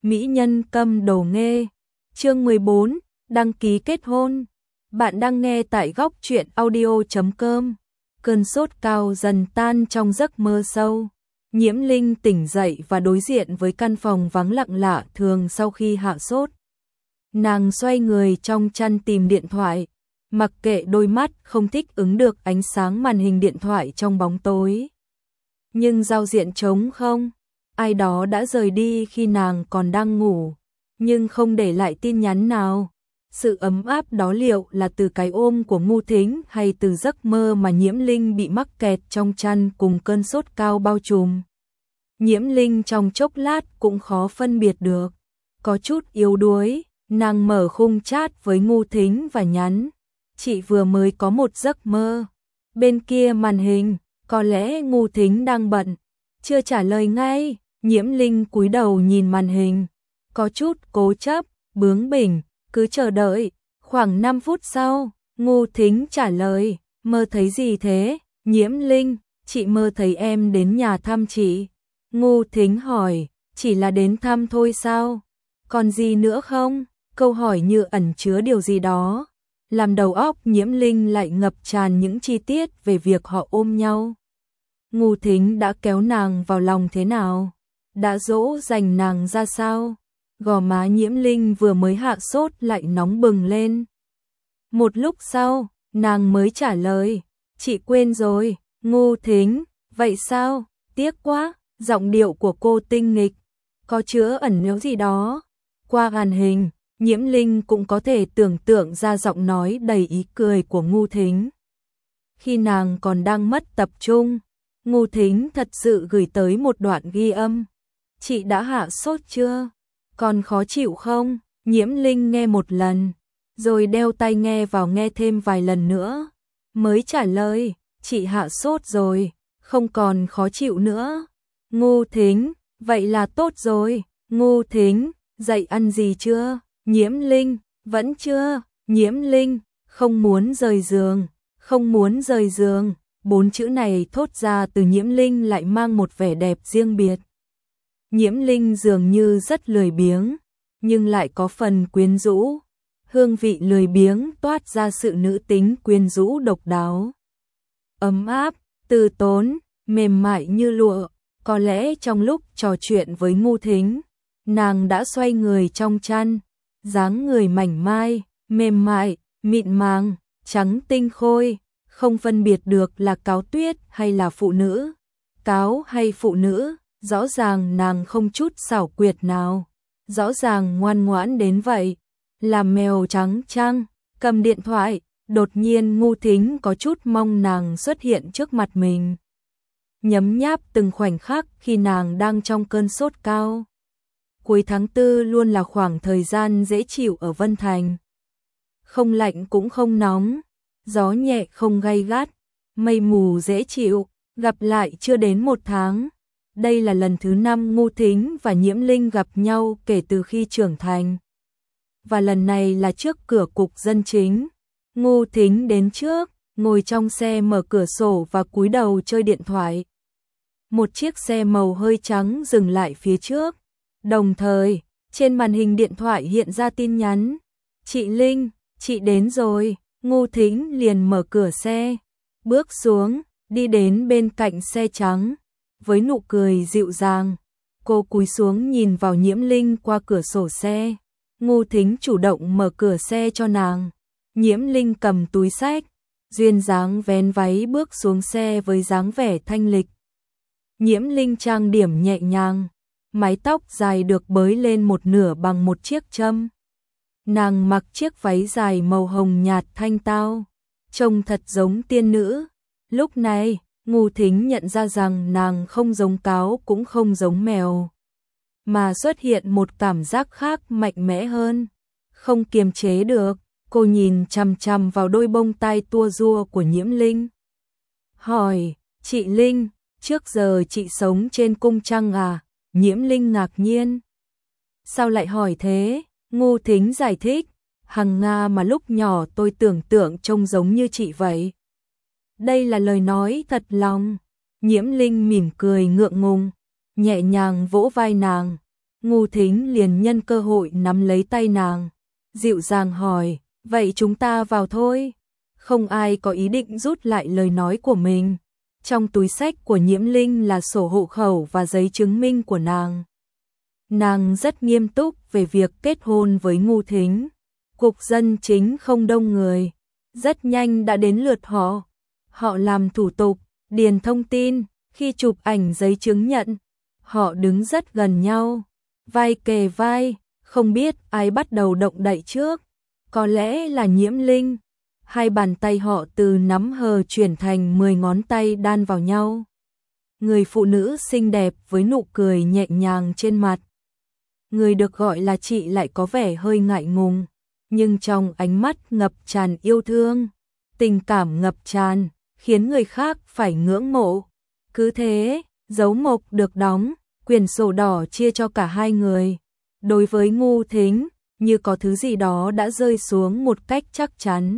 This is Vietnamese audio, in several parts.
mỹ nhân câm đồ nghê. Chương 14, đăng ký kết hôn. Bạn đang nghe tại góc truyện audio.com. Cơn sốt cao dần tan trong giấc mơ sâu. Nhiễm Linh tỉnh dậy và đối diện với căn phòng vắng lặng lạ thường sau khi hạ sốt. Nàng xoay người trong chăn tìm điện thoại, mặc kệ đôi mắt không thích ứng được ánh sáng màn hình điện thoại trong bóng tối. Nhưng giao diện trống không, ai đó đã rời đi khi nàng còn đang ngủ, nhưng không để lại tin nhắn nào. Sự ấm áp đó liệu là từ cái ôm của Ngu Thính hay từ giấc mơ mà Nhiễm Linh bị mắc kẹt trong chăn cùng cơn sốt cao bao trùm. Nhiễm Linh trong chốc lát cũng khó phân biệt được. Có chút yếu đuối, nàng mở khung chat với Ngu Thính và nhắn: "Chị vừa mới có một giấc mơ." Bên kia màn hình, có lẽ Ngu Thính đang bận, chưa trả lời ngay. Nhiễm Linh cúi đầu nhìn màn hình, có chút cố chấp, bướng bỉnh, cứ chờ đợi. Khoảng 5 phút sau, Ngu Thính trả lời: "Mơ thấy gì thế?" Nhiễm Linh: "Chị mơ thấy em đến nhà thăm chị." Ngu Thính hỏi: "Chỉ là đến thăm thôi sao? Còn gì nữa không?" Câu hỏi như ẩn chứa điều gì đó, làm đầu óc Nhiễm Linh lại ngập tràn những chi tiết về việc họ ôm nhau. Ngu Thính đã kéo nàng vào lòng thế nào? Đã dỗ dành nàng ra sao? Gò má Nhiễm Linh vừa mới hạ sốt lại nóng bừng lên. Một lúc sau, nàng mới trả lời: "Chị quên rồi." Ngu Thính: "Vậy sao? Tiếc quá." Giọng điệu của cô tinh nghịch, có chứa ẩn nếu gì đó. Qua màn hình, Nhiễm Linh cũng có thể tưởng tượng ra giọng nói đầy ý cười của Ngu Thính. Khi nàng còn đang mất tập trung, Ngu Thính thật sự gửi tới một đoạn ghi âm: "Chị đã hạ sốt chưa? Còn khó chịu không?" Nhiễm Linh nghe một lần, rồi đeo tai nghe vào nghe thêm vài lần nữa, mới trả lời: "Chị hạ sốt rồi, không còn khó chịu nữa." Ngu Thính: "Vậy là tốt rồi." Ngu Thính: "Dậy ăn gì chưa?" Nhiễm Linh: "Vẫn chưa." Nhiễm Linh: "Không muốn rời giường." Không muốn rời giường, 4 chữ này thốt ra từ Nhiễm Linh lại mang một vẻ đẹp riêng biệt. Nhiễm Linh dường như rất lười biếng, nhưng lại có phần quyến rũ. Hương vị lười biếng toát ra sự nữ tính quyến rũ độc đáo. Ấm áp, từ tốn, mềm mại như lụa. Có lẽ trong lúc trò chuyện với Ngu Thính, nàng đã xoay người trong chăn, dáng người mảnh mai, mềm mại, mịn màng, trắng tinh khôi, không phân biệt được là cáo tuyết hay là phụ nữ. Cáo hay phụ nữ, rõ ràng nàng không chút xảo quyệt nào, rõ ràng ngoan ngoãn đến vậy. Là mèo trắng trăng, cầm điện thoại, đột nhiên Ngu Thính có chút mong nàng xuất hiện trước mặt mình. Nhấm nháp từng khoảnh khắc khi nàng đang trong cơn sốt cao. Cuối tháng 4 luôn là khoảng thời gian dễ chịu ở Vân Thành. Không lạnh cũng không nóng, gió nhẹ không gay gắt, mây mù dễ chịu. Gặp lại chưa đến 1 tháng. Đây là lần thứ 5 Ngu Thính và Nhiễm Linh gặp nhau kể từ khi trưởng thành. Và lần này là trước cửa cục dân chính. Ngu Thính đến trước, ngồi trong xe mở cửa sổ và cúi đầu chơi điện thoại. Một chiếc xe màu hơi trắng dừng lại phía trước. Đồng thời, trên màn hình điện thoại hiện ra tin nhắn: "Chị Linh, chị đến rồi." Ngu Thính liền mở cửa xe, bước xuống, đi đến bên cạnh xe trắng. Với nụ cười dịu dàng, cô cúi xuống nhìn vào Nhiễm Linh qua cửa sổ xe. Ngu Thính chủ động mở cửa xe cho nàng. Nhiễm Linh cầm túi xách, duyên dáng vén váy bước xuống xe với dáng vẻ thanh lịch. Nhiễm Linh trang điểm nhẹ nhàng, mái tóc dài được bới lên một nửa bằng một chiếc châm. Nàng mặc chiếc váy dài màu hồng nhạt thanh tao, trông thật giống tiên nữ. Lúc này, Ngu Thính nhận ra rằng nàng không giống cáo cũng không giống mèo, mà xuất hiện một cảm giác khác mạnh mẽ hơn. Không kiềm chế được, cô nhìn chằm chằm vào đôi bông tai tua rua của Nhiễm Linh. Hỏi: "Chị Linh, trước giờ chị sống trên cung trăng à?" Nhiễm Linh ngạc nhiên. "Sao lại hỏi thế?" Ngu Thính giải thích: "Hằng Nga mà lúc nhỏ tôi tưởng tượng trông giống như chị vậy." Đây là lời nói thật lòng. Nhiễm Linh mỉm cười ngượng ngùng, nhẹ nhàng vỗ vai nàng. Ngu Thính liền nhân cơ hội nắm lấy tay nàng, dịu dàng hỏi, vậy chúng ta vào thôi. Không ai có ý định rút lại lời nói của mình. Trong túi xách của Nhiễm Linh là sổ hộ khẩu và giấy chứng minh của nàng. Nàng rất nghiêm túc về việc kết hôn với Ngu Thính. Cục dân chính không đông người, rất nhanh đã đến lượt họ. Họ làm thủ tục, điền thông tin, khi chụp ảnh giấy chứng nhận, họ đứng rất gần nhau, vai kề vai, không biết ai bắt đầu động đậy trước, có lẽ là Nhiễm Linh. Hai bàn tay họ từ nắm hờ chuyển thành 10 ngón tay đan vào nhau. Người phụ nữ xinh đẹp với nụ cười nhẹ nhàng trên mặt. Người được gọi là chị lại có vẻ hơi ngại ngùng, nhưng trong ánh mắt ngập tràn yêu thương, tình cảm ngập tràn, khiến người khác phải ngưỡng mộ. Cứ thế, dấu mộc được đóng, quyển sổ đỏ chia cho cả hai người. Đối với Ngu Thính, như có thứ gì đó đã rơi xuống một cách chắc chắn.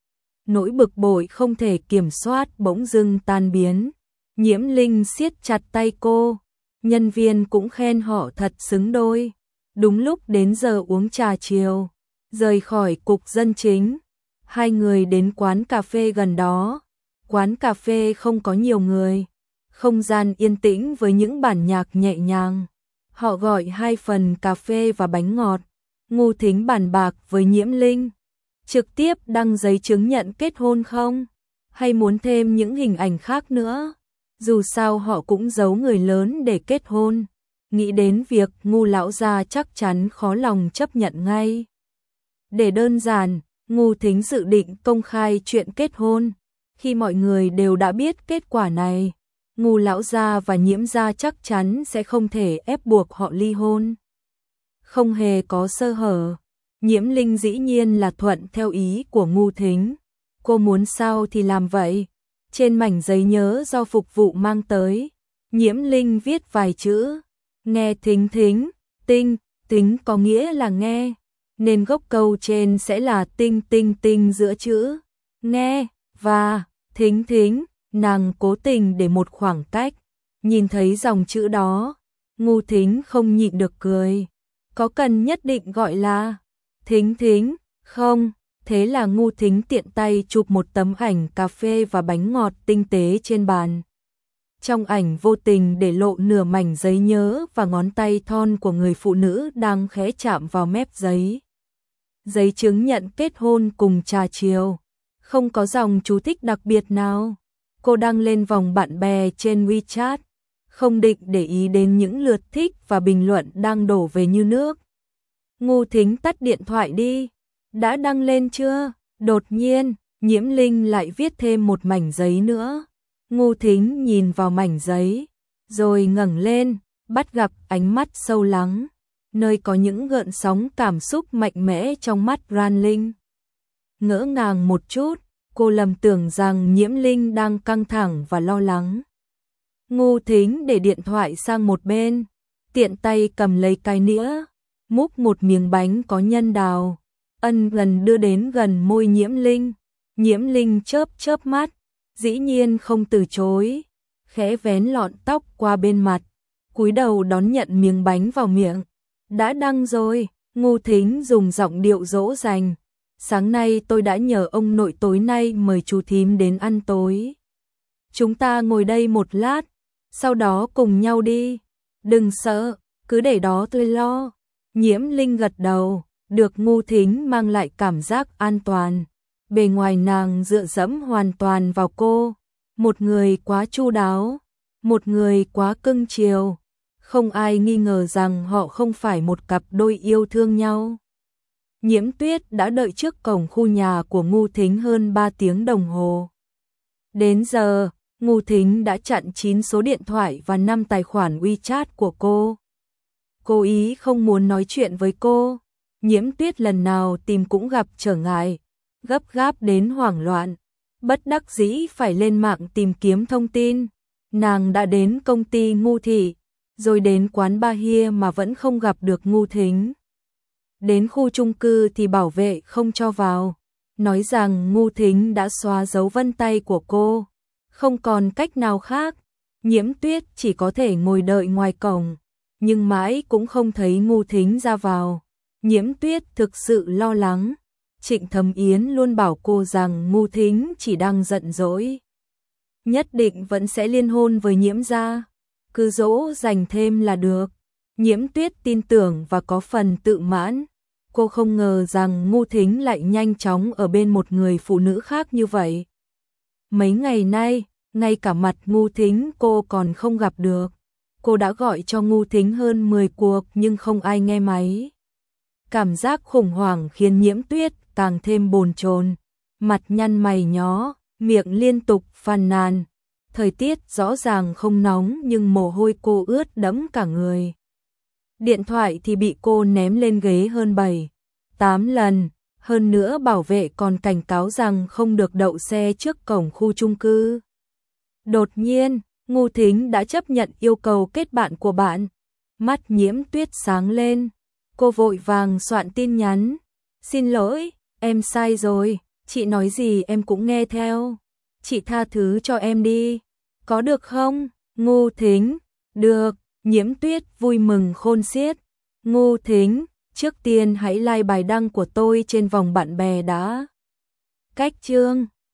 Nỗi bực bội không thể kiểm soát bỗng dưng tan biến. Nhiễm Linh siết chặt tay cô, nhân viên cũng khen họ thật xứng đôi. Đúng lúc đến giờ uống trà chiều, rời khỏi cục dân chính, hai người đến quán cà phê gần đó. Quán cà phê không có nhiều người, không gian yên tĩnh với những bản nhạc nhẹ nhàng. Họ gọi 2 phần cà phê và bánh ngọt. Ngu Thính bàn bạc với Nhiễm Linh, trực tiếp đăng giấy chứng nhận kết hôn không? Hay muốn thêm những hình ảnh khác nữa? Dù sao họ cũng giấu người lớn để kết hôn. Nghĩ đến việc Ngu lão gia chắc chắn khó lòng chấp nhận ngay. Để đơn giản, Ngu Thính dự định công khai chuyện kết hôn. Khi mọi người đều đã biết kết quả này, Ngu lão gia và Nhiễm gia chắc chắn sẽ không thể ép buộc họ ly hôn. Không hề có sơ hở. Nhiễm Linh dĩ nhiên là thuận theo ý của Ngu Thính. Cô muốn sao thì làm vậy. Trên mảnh giấy nhớ do phục vụ mang tới, Nhiễm Linh viết vài chữ. Nghe Thính Thính, tinh, tính có nghĩa là nghe. Nên gốc câu trên sẽ là tinh tinh tinh giữa chữ nghe và Thính Thính. Nàng cố tình để một khoảng cách. Nhìn thấy dòng chữ đó, Ngu Thính không nhịn được cười. Có cần nhất định gọi là Thính Thính không? Thế là Ngu Thính tiện tay chụp một tấm ảnh cà phê và bánh ngọt tinh tế trên bàn. Trong ảnh vô tình để lộ nửa mảnh giấy nhớ và ngón tay thon của người phụ nữ đang khẽ chạm vào mép giấy. Giấy chứng nhận kết hôn cùng trà chiều. Không có dòng chú thích đặc biệt nào. Cô đăng lên vòng bạn bè trên WeChat. Không định để ý đến những lượt thích và bình luận đang đổ về như nước. Ngu Thính tắt điện thoại đi. Đã đăng lên chưa? Đột nhiên, Nhiễm Linh lại viết thêm một mảnh giấy nữa. Ngu Thính nhìn vào mảnh giấy, rồi ngẩng lên, bắt gặp ánh mắt sâu lắng, nơi có những gợn sóng cảm xúc mạnh mẽ trong mắt Ran Linh. Ngỡ ngàng một chút, cô lầm tưởng rằng Nhiễm Linh đang căng thẳng và lo lắng. Ngu Thính để điện thoại sang một bên, tiện tay cầm lấy cái nĩa, múc một miếng bánh có nhân đào, ân gần đưa đến gần môi Nhiễm Linh. Nhiễm Linh chớp chớp mắt, dĩ nhiên không từ chối, khẽ vén lọn tóc qua bên mặt, cúi đầu đón nhận miếng bánh vào miệng. Đã đăng rồi, Ngu Thính dùng giọng điệu dỗ dành. Sáng nay tôi đã nhờ ông nội tối nay mời chú thím đến ăn tối. Chúng ta ngồi đây một lát, sau đó cùng nhau đi. Đừng sợ, cứ để đó tôi lo. Nhiễm Linh gật đầu, được Ngu Thính mang lại cảm giác an toàn. Bề ngoài nàng dựa dẫm hoàn toàn vào cô. Một người quá chu đáo, một người quá cưng chiều. Không ai nghi ngờ rằng họ không phải một cặp đôi yêu thương nhau. Nhiễm Tuyết đã đợi trước cổng khu nhà của Ngu Thính hơn 3 tiếng đồng hồ. Đến giờ, Ngu Thính đã chặn 9 số điện thoại và 5 tài khoản WeChat của cô. Cô ý không muốn nói chuyện với cô. Nhiễm Tuyết lần nào tìm cũng gặp trở ngại, gấp gáp đến hoảng loạn, bất đắc dĩ phải lên mạng tìm kiếm thông tin. Nàng đã đến công ty Ngu Thị, rồi đến quán Ba Hia mà vẫn không gặp được Ngu Thính. Đến khu chung cư thì bảo vệ không cho vào, nói rằng Ngu Thính đã xóa dấu vân tay của cô. Không còn cách nào khác, Nhiễm Tuyết chỉ có thể ngồi đợi ngoài cổng. nhưng mãi cũng không thấy Ngô Thính ra vào. Nhiễm Tuyết thực sự lo lắng. Trịnh Thấm Yến luôn bảo cô rằng Ngô Thính chỉ đang giận dỗi. Nhất định vẫn sẽ liên hôn với Nhiễm gia. Cứ dỗ dành thêm là được. Nhiễm Tuyết tin tưởng và có phần tự mãn. Cô không ngờ rằng Ngô Thính lại nhanh chóng ở bên một người phụ nữ khác như vậy. Mấy ngày nay, ngay cả mặt Ngô Thính cô còn không gặp được. Cô đã gọi cho Ngô Thính hơn 10 cuộc nhưng không ai nghe máy. Cảm giác khủng hoảng khiến Nhiễm Tuyết càng thêm bồn chồn, mặt nhăn mày nhó, miệng liên tục phàn nàn. Thời tiết rõ ràng không nóng nhưng mồ hôi cô ướt đẫm cả người. Điện thoại thì bị cô ném lên ghế hơn 7-8 lần, hơn nữa bảo vệ còn cảnh cáo rằng không được đậu xe trước cổng khu chung cư. Đột nhiên, Ngô Thính đã chấp nhận yêu cầu kết bạn của bạn. Mắt Nhiễm Tuyết sáng lên, cô vội vàng soạn tin nhắn. Xin lỗi, em sai rồi, chị nói gì em cũng nghe theo. Chị tha thứ cho em đi, có được không? Ngô Thính, được, Nhiễm Tuyết vui mừng khôn xiết. Ngô Thính, trước tiên hãy like bài đăng của tôi trên vòng bạn bè đã. Cách chương